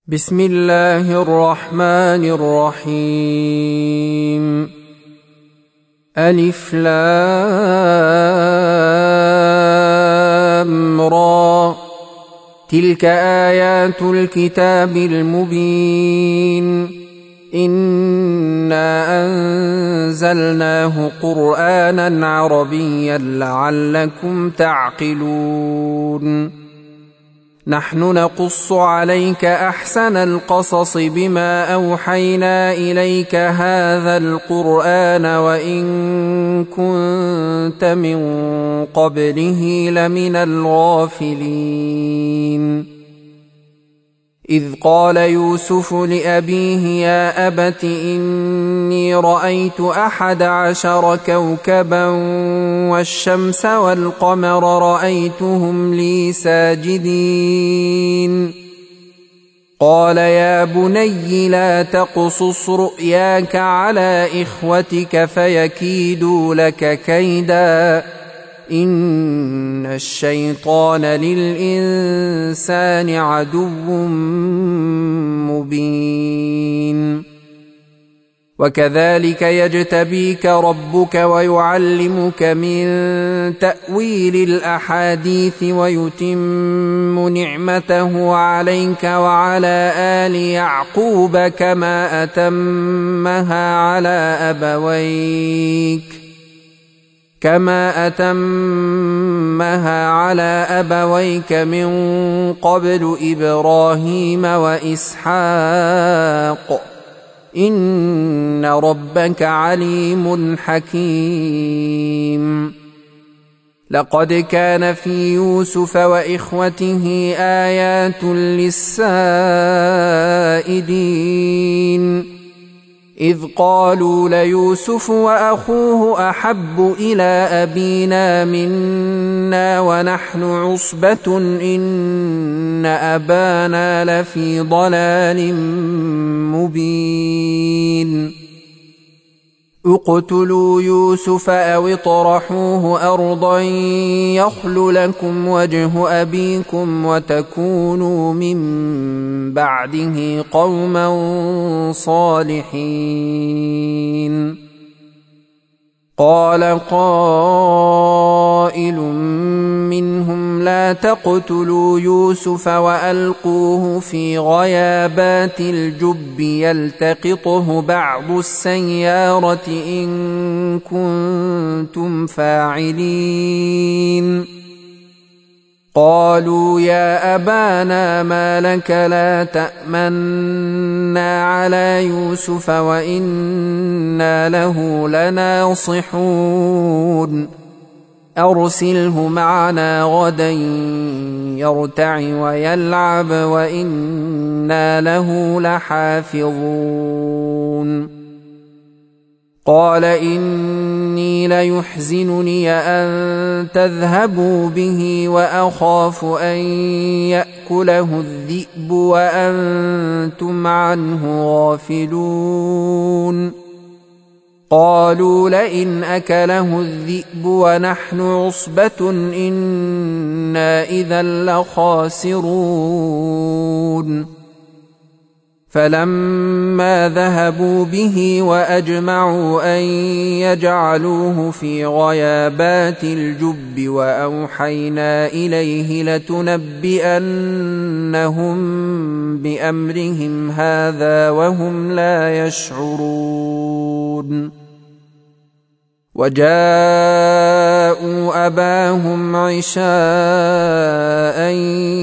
بسم الله الرحمن الرحيم. ألف لام را، تلك آيات الكتاب المبين. إنا أنزلناه قرآنا عربيا لعلكم تعقلون. نحن نقص عليك أحسن القصص بما أوحينا إليك هذا القرآن وإن كنت من قبله لمن الغافلين. إذ قال يوسف لأبيه يا أبت إني رأيت 11 كوكبا والشمس والقمر رأيتهم لي ساجدين. قال يا بني لا تقصص رؤياك على إخوتك فيكيدوا لك كيدا إن الشيطان للإنسان عدو مبين. وكذلك يجتبيك ربك ويعلمك من تأويل الأحاديث ويتم نعمته عليك وعلى آل يعقوب كما أتمها على أبويك من قبل إبراهيم وإسحاق إن ربك عليم حكيم. لقد كان في يوسف وإخوته آيات للسائلين إذ قالوا ليوسف وأخوه أحب إلى أبينا منا ونحن عصبة إن أبانا لفي ضلال مبين. اقتلوا يوسف أو اطرحوه أرضا يخل لكم وجه أبيكم وتكونوا من بعده قوما صالحين. قال قائل منهم لا تقتلوا يوسف وألقوه في غيابات الجب يلتقطه بعض السيارة إن كنتم فاعلين. قالوا يا أبانا ما لك لا تأمنا على يوسف وإنا له لناصحون أرسله معنا غدا يرتع ويلعب وإنا له لحافظون. قال إني ليحزنني أن تذهبوا به وأخاف أن يأكله الذئب وأنتم عنه غافلون. قالوا لئن أكله الذئب ونحن عصبة إنا إذا لخاسرون. فلما ذهبوا به وأجمعوا أن يجعلوه في غيابات الجب وأوحينا إليه لتنبئنهم بأمرهم هذا وهم لا يشعرون. وجاءوا أباهم عشاء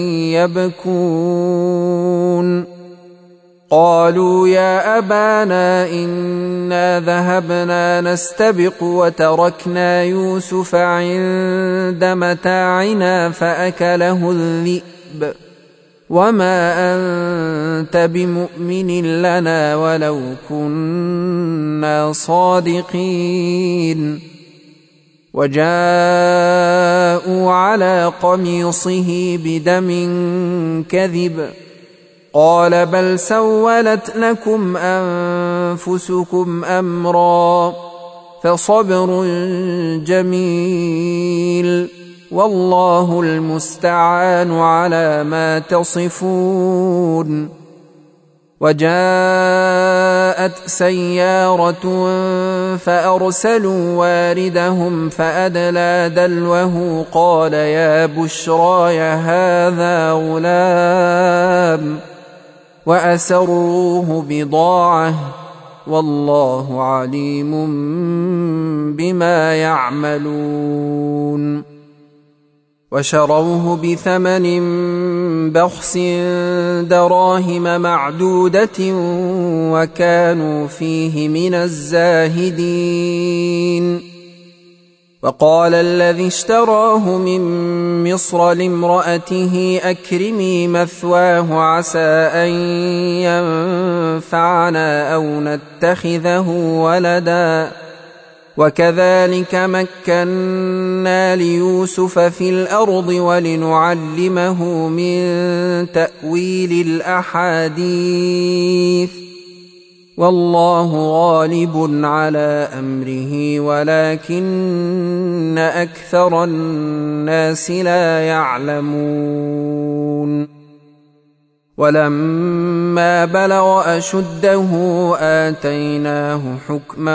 يبكون. قالوا يا أبانا إنا ذهبنا نستبق وتركنا يوسف عند متاعنا فأكله الذئب وما أنت بمؤمن لنا ولو كنا صادقين. وجاءوا على قميصه بدم كذب قال بل سولت لكم أنفسكم أمرا فصبر جميل والله المستعان على ما تصفون وجاءت سيارة فأرسلوا واردهم فأدلى دلوه قال يا بشراي هذا غلام وأسروه بضاعة والله عليم بما يعملون وشروه بثمن بخس دراهم معدودة وكانوا فيه من الزاهدين وقال الذي اشتراه من مصر لامرأته أكرمي مثواه عسى أن ينفعنا أو نتخذه ولدا وكذلك مكنا ليوسف في الأرض ولنعلمه من تأويل الأحاديث والله غالب على أمره ولكن أكثر الناس لا يعلمون ولما بلغ أشده آتيناه حكما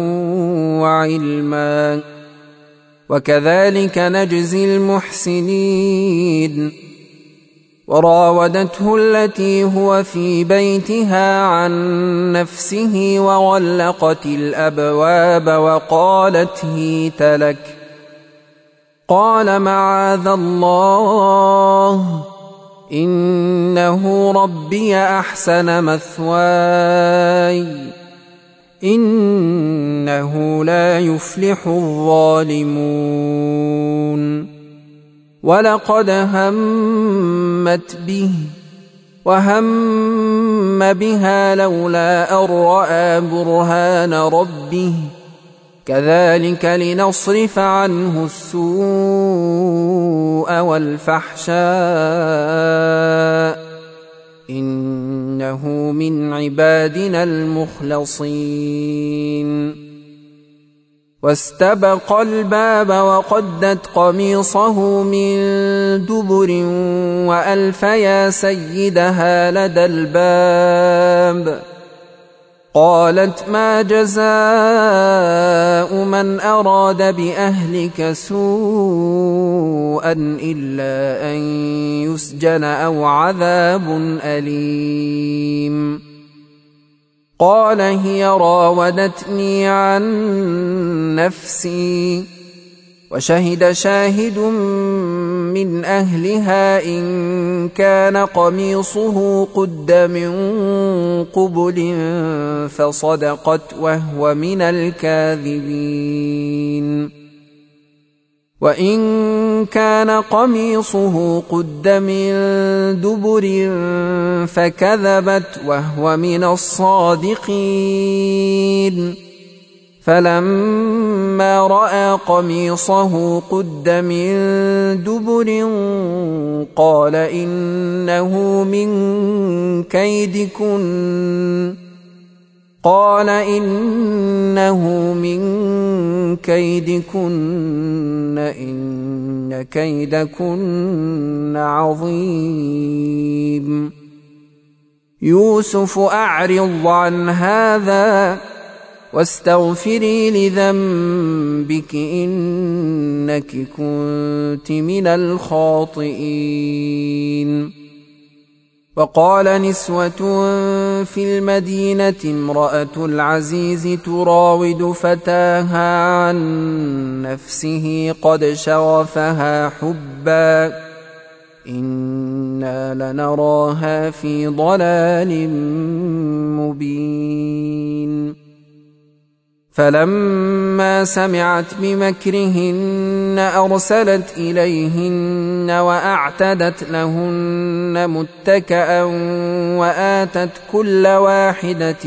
وعلما وكذلك نجزي المحسنين وراودته التي هو في بيتها عن نفسه وغلقت الأبواب وقالت هيت لك قال معاذ الله إنه ربي أحسن مثواي إنه لا يفلح الظالمون ولقد همت به وهم بها لولا أن رأى برهان ربه كذلك لنصرف عنه السوء والفحشاء إنه من عبادنا المخلصين واستبق الباب وقدت قميصه من دبر وألف يا سيدها لدى الباب قالت ما جزاء من أراد بأهلك سوءا إلا أن يسجن أو عذاب أليم قال هي راودتني عن نفسي وشهد شاهد من أهلها إن كان قميصه قد من قبل فصدقت وهو من الكاذبين وإن كان قميصه قد من دبر فكذبت وهو من الصادقين فلما رأى قميصه قد من دبر قال إنه من كيدكن إن كيدكن عظيم يوسف أعرض عن هذا واستغفري لذنبك إنك كنت من الخاطئين وقال نسوة في المدينة امرأة العزيز تراود فتاها عن نفسه قد شغفها حبا إنا لنراها في ضلال مبين فلما سمعت بمكرهن أرسلت إليهن وأعتدت لهن متكأ وآتت كل واحدة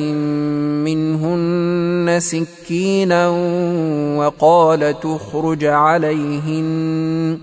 منهن سكينا وقالت اخرج عليهن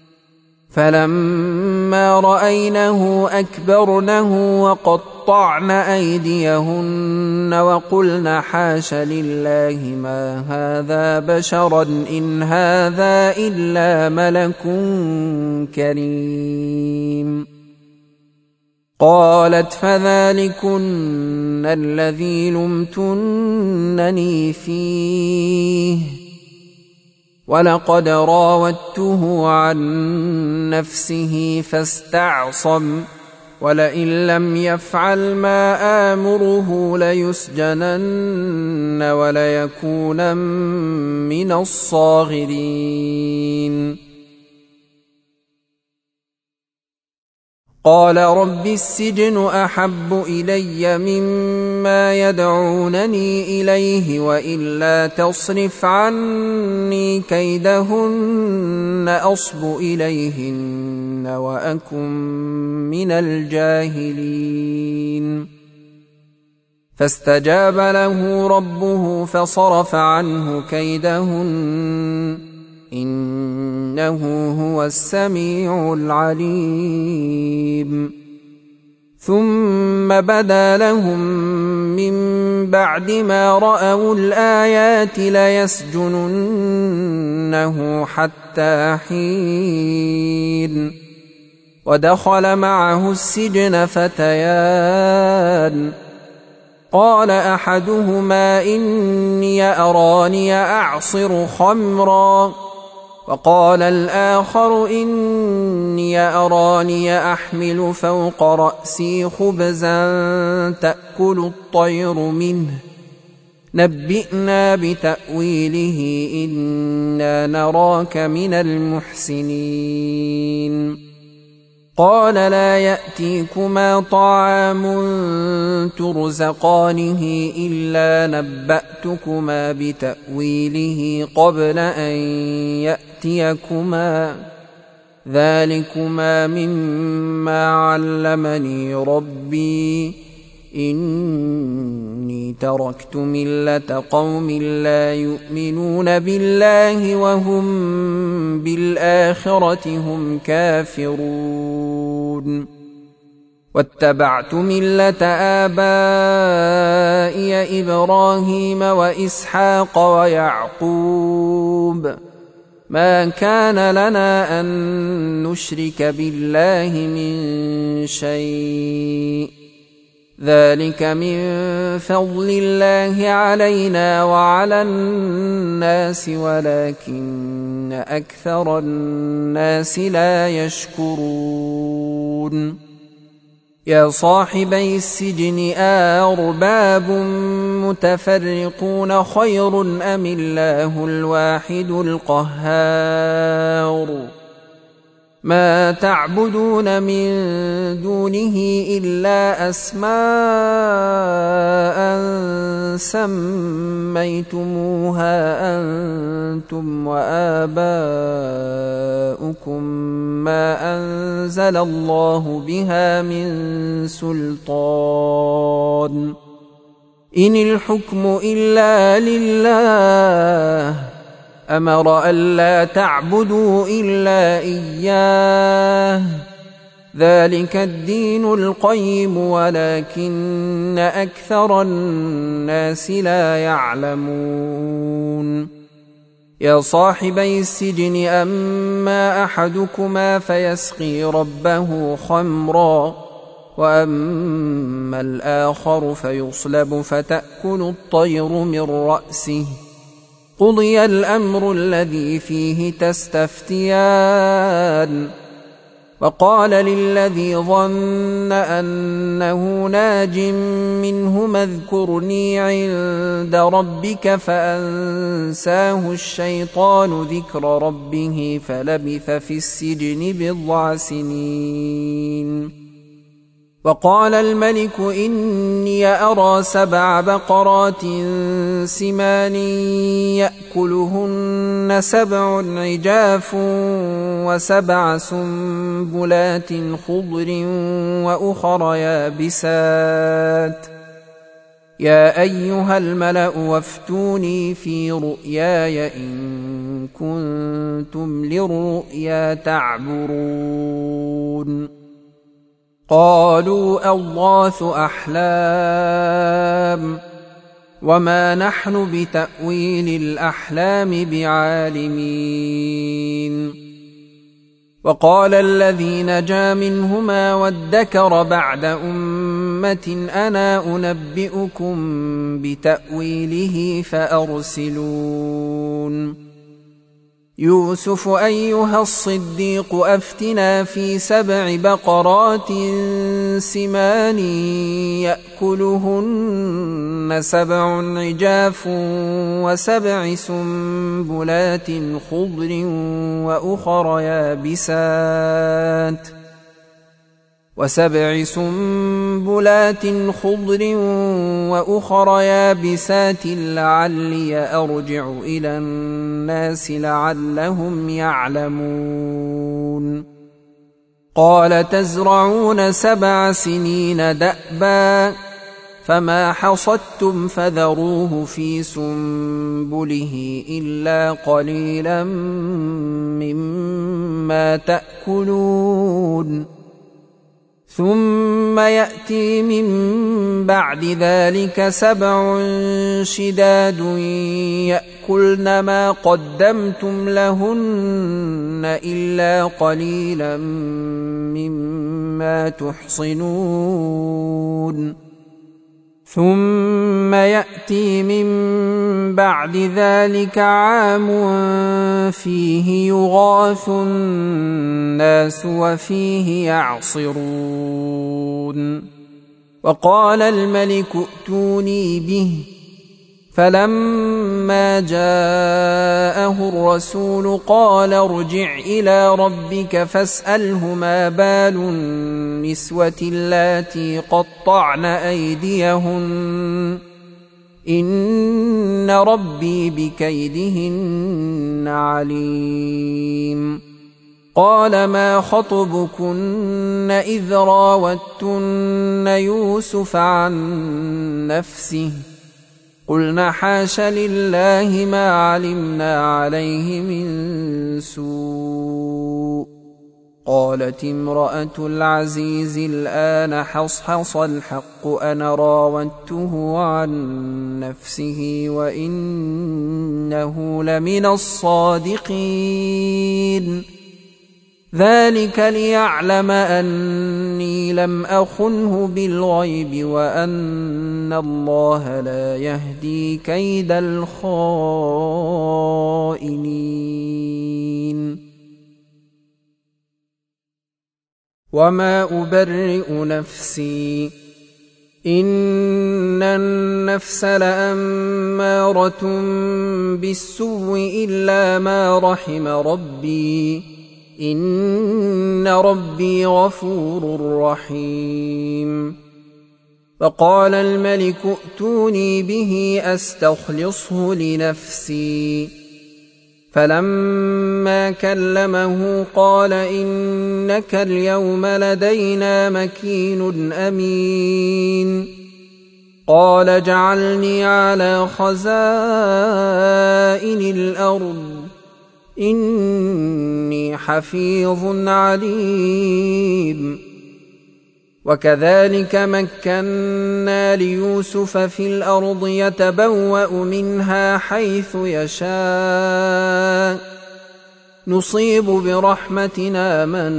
فلما رأينه أكبرنه وقطعن أيديهن وقلن حاش لله ما هذا بشرا إن هذا إلا ملك كريم قالت فذلكن الذي لمتنني فيه ولقد راودته عن نفسه فاستعصم ولئن لم يفعل ما آمره ليسجنن وليكونن من الصاغرين قال رب السجن أحب إلي مما يدعونني إليه وإلا تصرف عني كيدهن أصب إليهن وأكن من الجاهلين فاستجاب له ربه فصرف عنه كيدهن إنه هو السميع العليم ثم بدا لهم من بعد ما رأوا الآيات ليسجننه حتى حين ودخل معه السجن فتيان قال أحدهما إني أراني أعصر خمرا وقال الآخر إني أراني أحمل فوق رأسي خبزا تأكل الطير منه نبئنا بتأويله إنا نراك من المحسنين قال لا يأتيكما طعام ترزقانه إلا نبأتكما بتأويله قبل أن يأتيكما ذلكما مما علمني ربي إني تركت ملة قوم لا يؤمنون بالله وهم بالآخرة هم كافرون واتبعت ملة آبائي إبراهيم وإسحاق ويعقوب ما كان لنا أن نشرك بالله من شيء ذلك من فضل الله علينا وعلى الناس ولكن أكثر الناس لا يشكرون يا صاحبي السجن أأرباب متفرقون خير أم الله الواحد القهار ما تعبدون من دونه إلا أسماء سميتموها أنتم وآباؤكم ما أنزل الله بها من سلطان إن الحكم إلا لله أمر ألا تعبدوا إلا إياه ذلك الدين القيم ولكن أكثر الناس لا يعلمون يا صاحبي السجن أما أحدكما فيسقي ربه خمرا وأما الآخر فيصلب فتأكل الطير من رأسه قضي الأمر الذي فيه تستفتيان وقال للذي ظن أنه ناج منهما اذكرني عند ربك فأنساه الشيطان ذكر ربه فلبث في السجن بضع سنين وقال الملك إني أرى 7 بقرات سمان يأكلهن 7 عجاف و7 سنبلات خضر وأخر يابسات يا أيها الملأ وافتوني في رؤياي إن كنتم للرؤيا تعبرون قالوا أضغاث أحلام وما نحن بتأويل الأحلام بعالمين وقال الذي نجا منهما وادكر بعد أمة أنا أنبئكم بتأويله فأرسلون يوسف أيها الصديق أفتنا في 7 بقرات سمان يأكلهن 7 عجاف و7 سنبلات خضر وأخر يابسات لعلي أرجع إلى الناس لعلهم يعلمون قال تزرعون 7 سنين دأبا فما حصدتم فذروه في سنبله إلا قليلا مما تأكلون ثم يأتي من بعد ذلك 7 شداد يأكلن ما قدمتم لهن إلا قليلا مما تحصنون ثم يأتي من بعد ذلك عام فيه يغاث الناس وفيه يعصرون وقال الملك ائتوني به فلما جاءه الرسول قال ارجع إلى ربك فاسأله ما بال النسوة اللاتي قطعن أيديهن إن ربي بكيدهن عليم قال ما خطبكن إذ راوتن يوسف عن نفسه قلنا حاش لله ما علمنا عليه من سوء قالت امرأة العزيز الآن حصحص الحق أنا راودته عن نفسه وإنه لمن الصادقين ذلك ليعلم أني لم أخنه بالغيب وأن الله لا يهدي كيد الخائنين وما أبرئ نفسي إن النفس لأمارة بالسوء إلا ما رحم ربي إن ربي غفور رحيم فقال الملك ائتوني به أستخلصه لنفسي فلما كلمه قال إنك اليوم لدينا مكين أمين قال اجعلني على خزائن الأرض إني حفيظ عليم وكذلك مكنا ليوسف في الأرض يتبوأ منها حيث يشاء نصيب برحمتنا من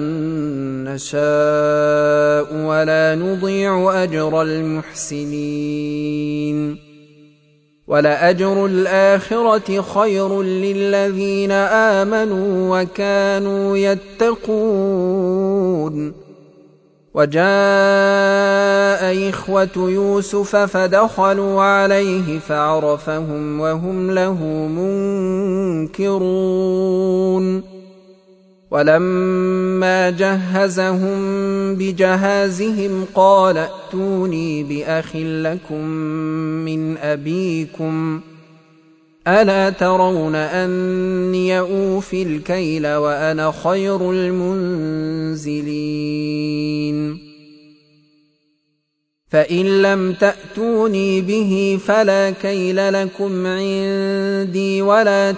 نشاء ولا نضيع أجر المحسنين ولأجر الآخرة خير للذين آمنوا وكانوا يتقون وجاء إخوة يوسف فدخلوا عليه فعرفهم وهم له منكرون ولما جهزهم بجهازهم قال ائتوني بأخ لكم من أبيكم ألا ترون أني أوفي الكيل وأنا خير المنزلين فإن لم تأتوني به فلا كيل لكم عندي ولا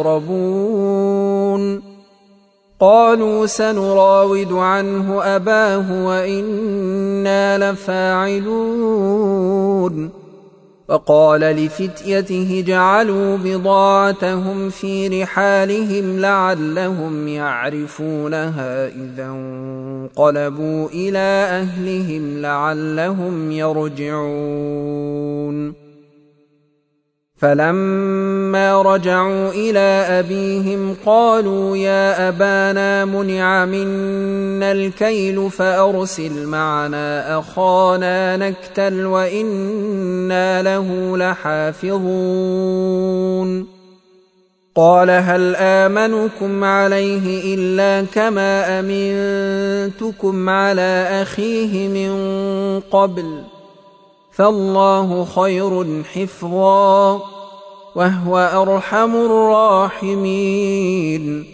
تقربون قالوا سنراود عنه أباه وإنا لفاعلون وقال لفتيته جعلوا بضاعتهم في رحالهم لعلهم يعرفونها إذا انقلبوا إلى أهلهم لعلهم يرجعون. فلما رجعوا إلى أبيهم قالوا يا أبانا منع منا الكيل فأرسل معنا أخانا نكتل وإنا له لحافظون. قال هل آمنكم عليه إلا كما أمنتكم على أخيه من قبل فالله خير حفظا وهو أرحم الراحمين.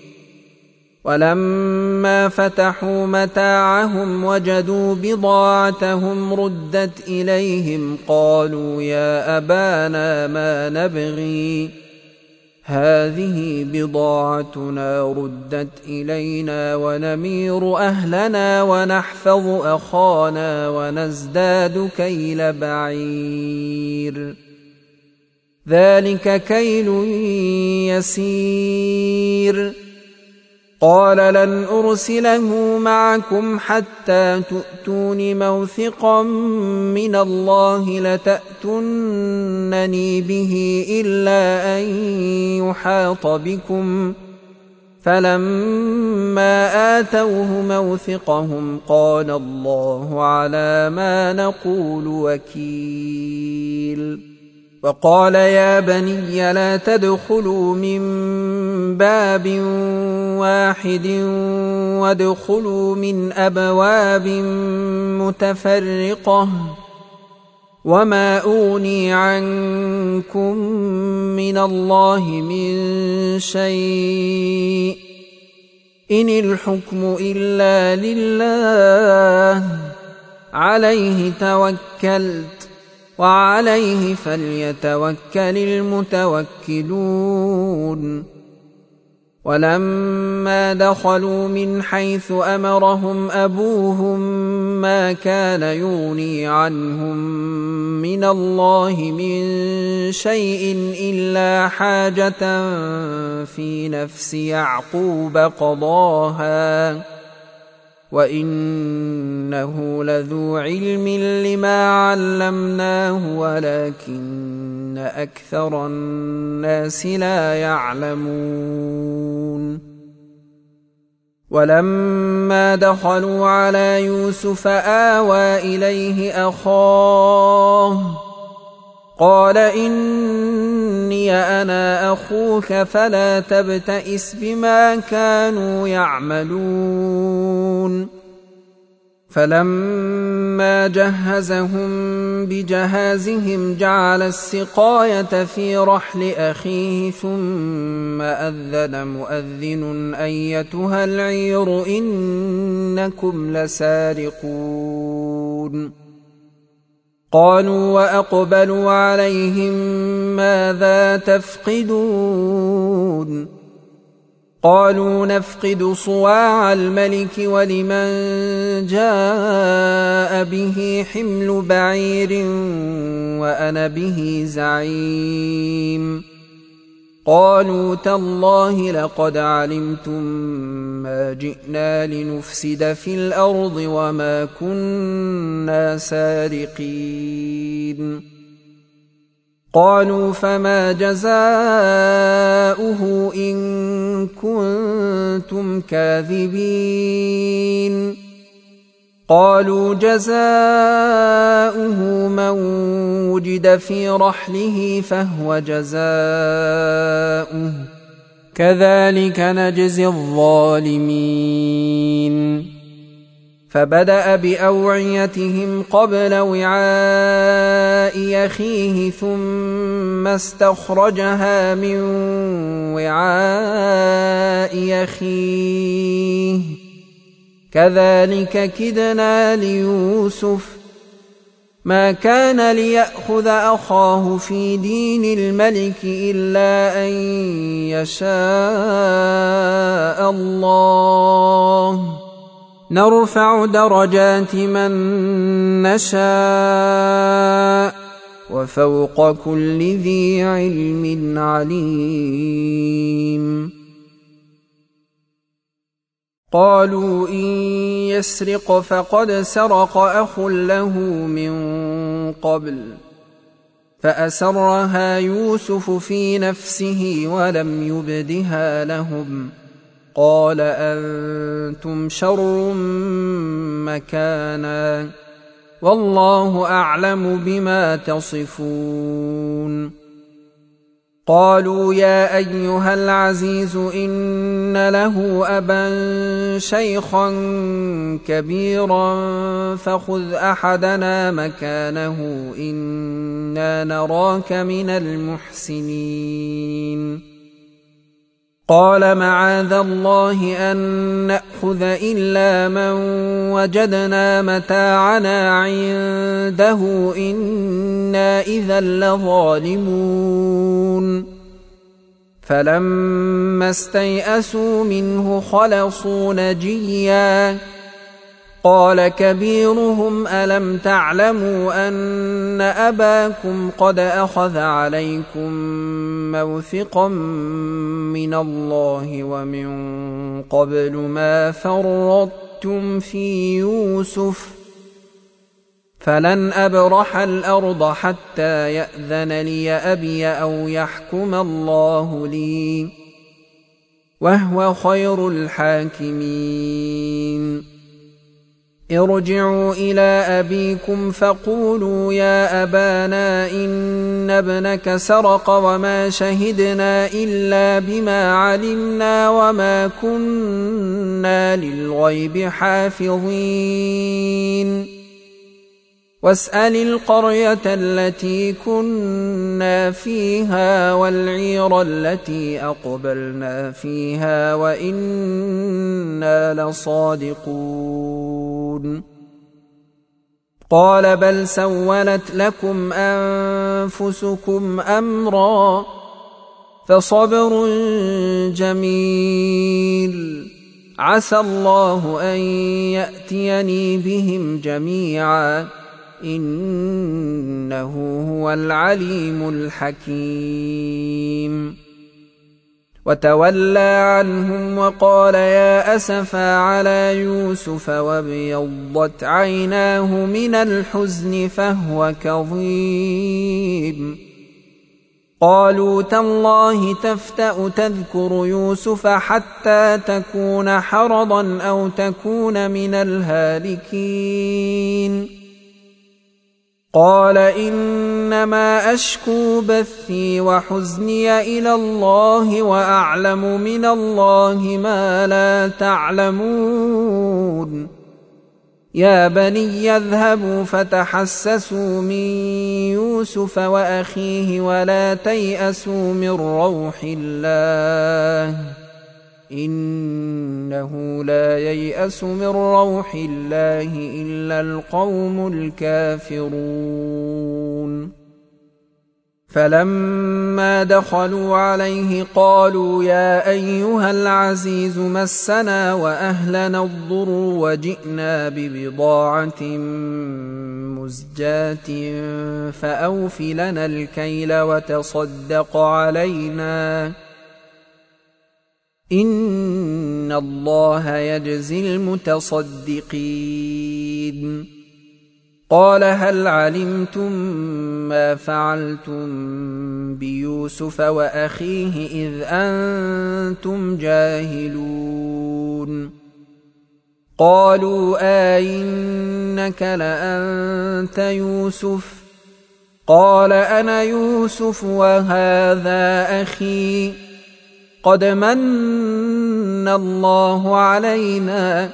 ولما فتحوا متاعهم وجدوا بضاعتهم ردت إليهم قالوا يا أبانا ما نبغي هذه بضاعتنا ردت إلينا ونمير أهلنا ونحفظ أخانا ونزداد كيل بعير ذلك كيل يسير. قال لن أرسله معكم حتى تؤتون موثقا من الله لتأتونني به إلا أن يحاط بكم. فلما آتوه موثقهم قال الله على ما نقول وكيل. وقال يا بني لا تدخلوا من باب واحد وادخلوا من أبواب متفرقة وما أغني عنكم من الله من شيء إن الحكم إلا لله عليه توكلت وعليه فليتوكل المتوكلون. ولما دخلوا من حيث أمرهم أبوهم ما كان يغني عنهم من الله من شيء إلا حاجة في نفس يعقوب قضاها وإنه لذو علم لما علمناه ولكن أكثر الناس لا يعلمون. ولما دخلوا على يوسف آوى إليه أخاه قال إني أنا أخوك فلا تبتئس بما كانوا يعملون. فلما جهزهم بجهازهم جعل السقاية في رحل أخيه ثم أذن مؤذن أيتها العير إنكم لسارقون. قالوا وأقبلوا عليهم ماذا تفقدون؟ قالوا نفقد صواع الملك ولمن جاء به حمل بعير وأنا به زعيم. قالوا تالله لقد علمتم ما جئنا لنفسد في الأرض وما كنا سارقين. قالوا فما جزاؤه إن كنتم كاذبين؟ قالوا جزاؤه من وجد في رحله فهو جزاؤه كذلك نجزي الظالمين. فبدأ بأوعيتهم قبل وعاء أخيه ثم استخرجها من وعاء أخيه كذلك كدنا ليوسف ما كان ليأخذ أخاه في دين الملك إلا أن يشاء الله نرفع درجات من نشاء وفوق كل ذي علم عليم. قالوا إن يسرق فقد سرق أخ له من قبل فأسرها يوسف في نفسه ولم يبدها لهم قال أنتم شر مكانا والله أعلم بما تصفون. قالوا يا أيها العزيز إن له أبا شيخا كبيرا فخذ أحدنا مكانه إنا نراك من المحسنين. قال معاذ الله أن نأخذ إلا من وجدنا متاعنا عنده إنا إذا لظالمون. فلما استيئسوا منه خلصوا نجيا قال كبيرهم ألم تعلموا أن أباكم قد أخذ عليكم موثقا من الله ومن قبل ما فرطتم في يوسف فلن أبرح الأرض حتى يأذن لي أبي أو يحكم الله لي وهو خير الحاكمين. ارجعوا إلى أبيكم فقولوا يا أبانا إن ابنك سرق وما شهدنا إلا بما علمنا وما كنا للغيب حافظين. واسأل القرية التي كنا فيها والعير التي أقبلنا فيها وإنا لصادقون. قال بل سولت لكم أنفسكم أمرا فصبر جميل عسى الله أن يأتيني بهم جميعا إنه هو العليم الحكيم. وتولى عنهم وقال يا أسفا على يوسف وابيضت عيناه من الحزن فهو كظيم. قالوا تالله تفتأ تذكر يوسف حتى تكون حرضا أو تكون من الهالكين. قال إنما أشكو بثي وحزني إلى الله وأعلم من الله ما لا تعلمون. يا بني يذهبوا فتحسسوا من يوسف وأخيه ولا تيأسوا من روح الله إنه لا ييأس من روح الله إلا القوم الكافرون. فلما دخلوا عليه قالوا يا أيها العزيز مسنا وأهلنا الضر وجئنا ببضاعة مزجاة فأوف لنا الكيل وتصدق علينا إن الله يجزي المتصدقين. قال هل علمتم ما فعلتم بيوسف وأخيه إذ أنتم جاهلون. قالوا أئنك لأنت يوسف قال أنا يوسف وهذا أخي قد من الله علينا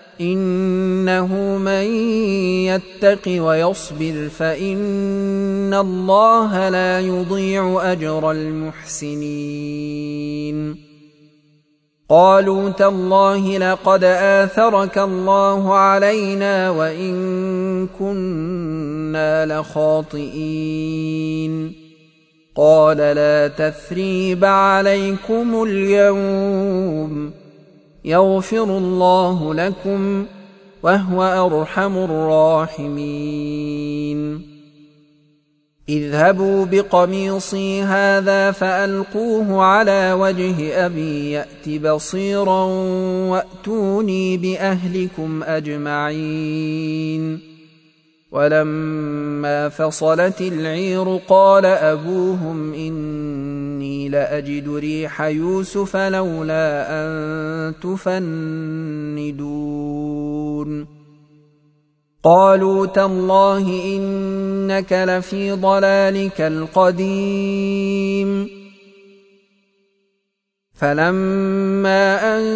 إنه من يتق ويصبر فإن الله لا يضيع أجر المحسنين. قالوا تالله لقد آثرك الله علينا وإن كنا لخاطئين. قال لا تثريب عليكم اليوم يغفر الله لكم وهو أرحم الراحمين. اذهبوا بقميصي هذا فألقوه على وجه أبي يأت بصيرا وأتوني بأهلكم أجمعين. ولما فصلت العير قال أبوهم إني لأجد ريح يوسف لولا أن تفندون. قالوا تالله إنك لفي ضلالك القديم. فلما أن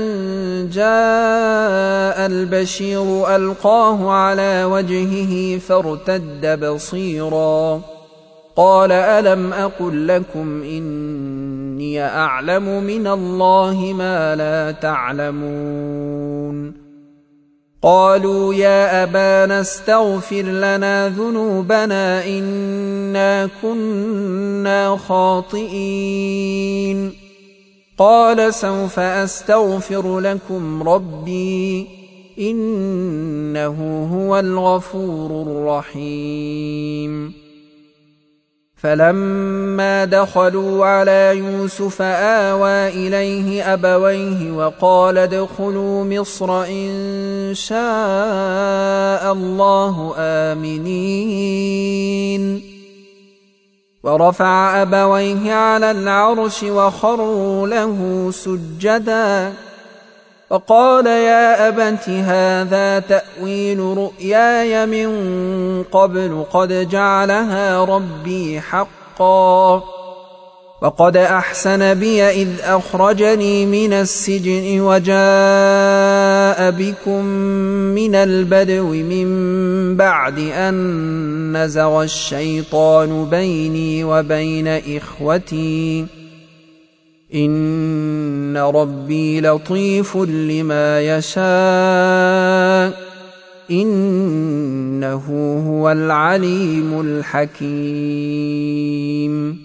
جاء البشير ألقاه على وجهه فارتد بصيرا قال ألم أقل لكم إني أعلم من الله ما لا تعلمون. قالوا يا أبانا استغفر لنا ذنوبنا إنا كنا خاطئين. قال سوف أستغفر لكم ربي إنه هو الغفور الرحيم. فلما دخلوا على يوسف آوى إليه أبويه وقال ادخلوا مصر إن شاء الله آمنين. ورفع أبويه على العرش وخروا له سجدا وقال يا أبت هذا تأويل رؤياي من قبل قد جعلها ربي حقا وقد أحسن بي إذ أخرجني من السجن وجاء بكم من البدو من بعد أن نزغ الشيطان بيني وبين إخوتي إن ربي لطيف لما يشاء إنه هو العليم الحكيم.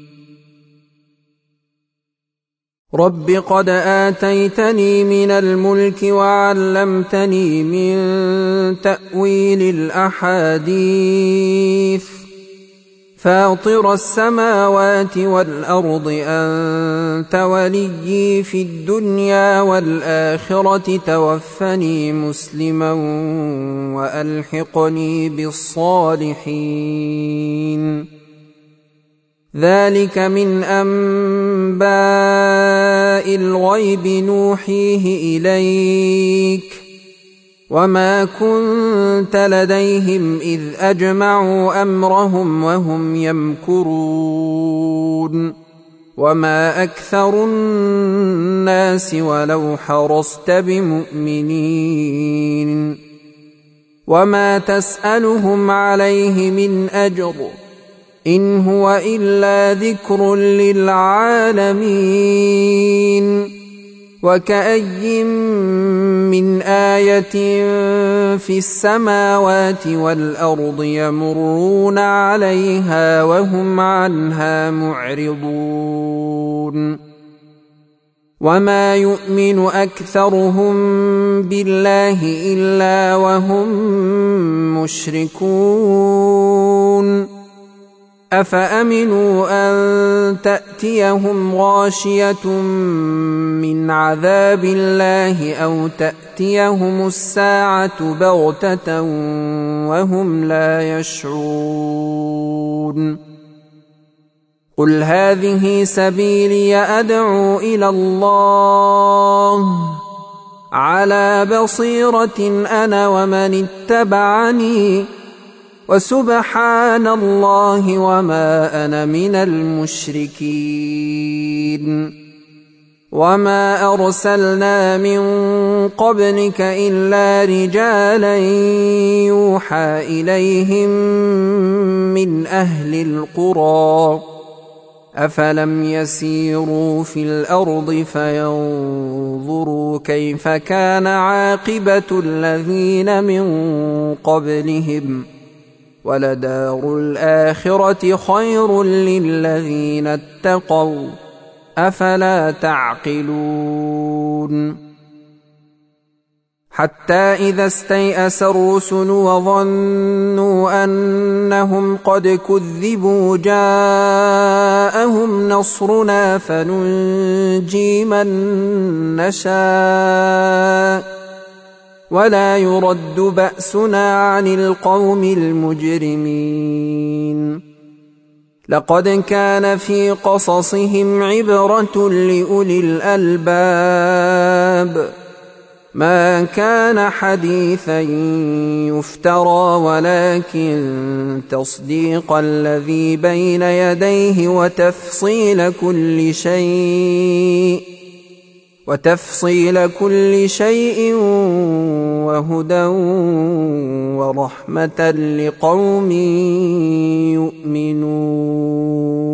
رب قد آتيتني من الملك وعلمتني من تأويل الأحاديث فاطر السماوات والأرض أنت وليي في الدنيا والآخرة توفني مسلما وألحقني بالصالحين. ذلك من أنباء الغيب نوحيه إليك وما كنت لديهم إذ أجمعوا أمرهم وهم يمكرون وما أكثر الناس ولو حرصت بمؤمنين وما تسألهم عليه من أجر إن هو إلا ذكر للعالمين. وكأي من آية في السماوات والأرض يمرون عليها وهم عنها معرضون وما يؤمن أكثرهم بالله إلا وهم مشركون. أفأمنوا أن تأتيهم غاشية من عذاب الله أو تأتيهم الساعة بغتة وهم لا يشعرون. قل هذه سبيلي أدعو إلى الله على بصيرة أنا ومن اتبعني وسبحان الله وما أنا من المشركين. وما أرسلنا من قبلك إلا رجالا يوحى إليهم من أهل القرى أفلم يسيروا في الأرض فينظروا كيف كان عاقبة الذين من قبلهم ولدار الآخرة خير للذين اتقوا أفلا تعقلون. حتى إذا استيأس الرسل وظنوا أنهم قد كذبوا جاءهم نصرنا فننجي من نشاء ولا يرد بأسنا عن القوم المجرمين. لقد كان في قصصهم عبرة لأولي الألباب ما كان حديثا يفترى ولكن تصديق الذي بين يديه وتفصيل كل شيء وهدى ورحمة لقوم يؤمنون.